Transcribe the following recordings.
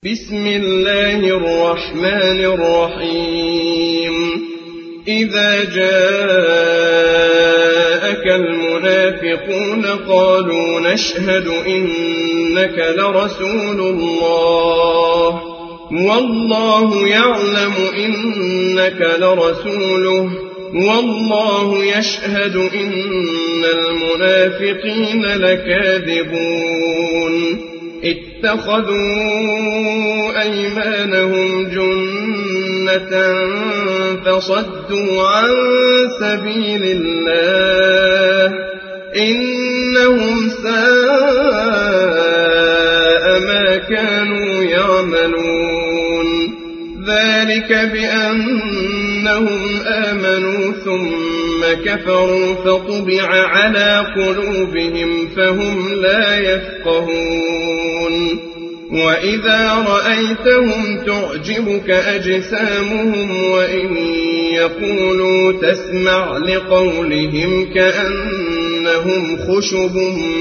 بسم الله الرحمن الرحيم إذا جاءك المنافقون قالوا نشهد إنك لرسول الله والله يعلم إنك لرسوله والله يشهد إن المنافقين لكاذبون اتخذوا أيمانهم جنة فصدوا عن سبيل الله إنهم ساء ما كانوا يعملون ذلك بأنهم آمنوا ثم كفروا فطبع على قلوبهم فهم لا يفقهون وإذا رأيتهم تعجبك أجسامهم وإن يقولوا تسمع لقولهم كأنهم خشب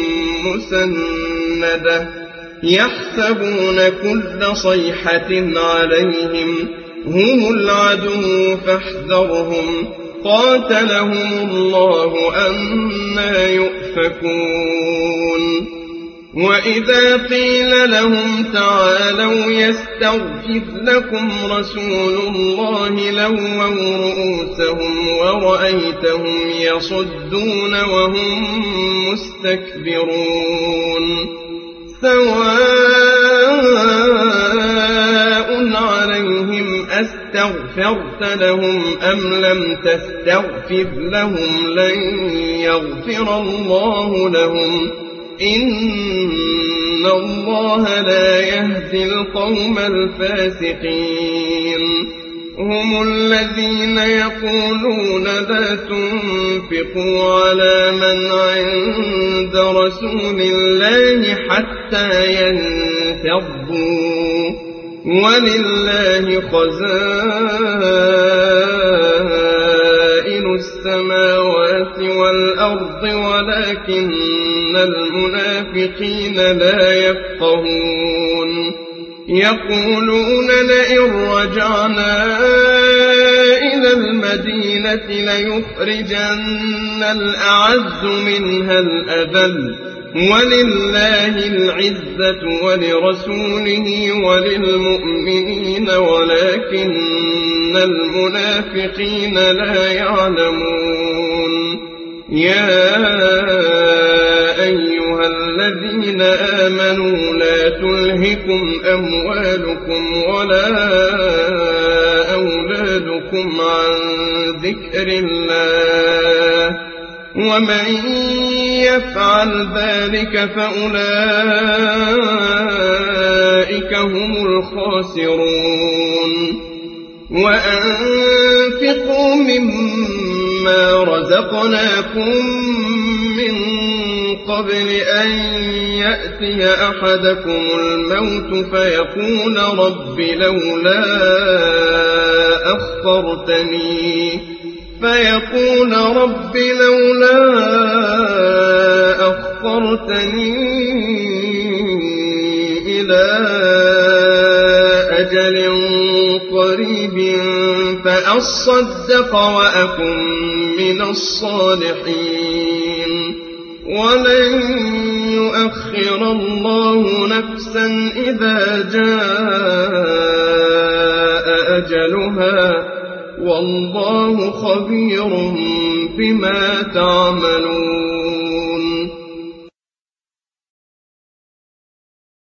مسندة يحسبون كل صيحة عليهم هم العدو فاحذرهم قاتلهم الله أنى يؤفكون وإذا قيل لهم تعالوا يستغفر لكم رسول الله لووا رؤوسهم ورأيتهم يصدون وهم مستكبرون سواء عليهم أستغفرت لهم أم لم تستغفر لهم لن يغفر الله لهم إن الله لا يهدي القوم الفاسقين هم الذين يقولون لا تنفقوا على من عند رسول الله حتى ينفضوا ولله خزائن السماوات والأرض ولكن المنافقين لا يفقهون يقولون لئن رجعنا إلى المدينة ليخرجن الأعز منها الأذل ولله العزة ولرسوله وللمؤمنين ولكن المنافقين لا يعلمون يا أيها الذين آمنوا لا تلهكم أموالكم ولا أولادكم عن ذكر الله ومن يفعل ذلك فأولئك هم الخاسرون وأنفقوا مما رزقناكم من قبل أن يأتي أحدكم الموت فيقول رب لولا أخرتني إلى أجل قريب فأصدق وأكن من الصالحين ولن يؤخر الله نفسا إذا جاء أجلها والله خبير بما تعملون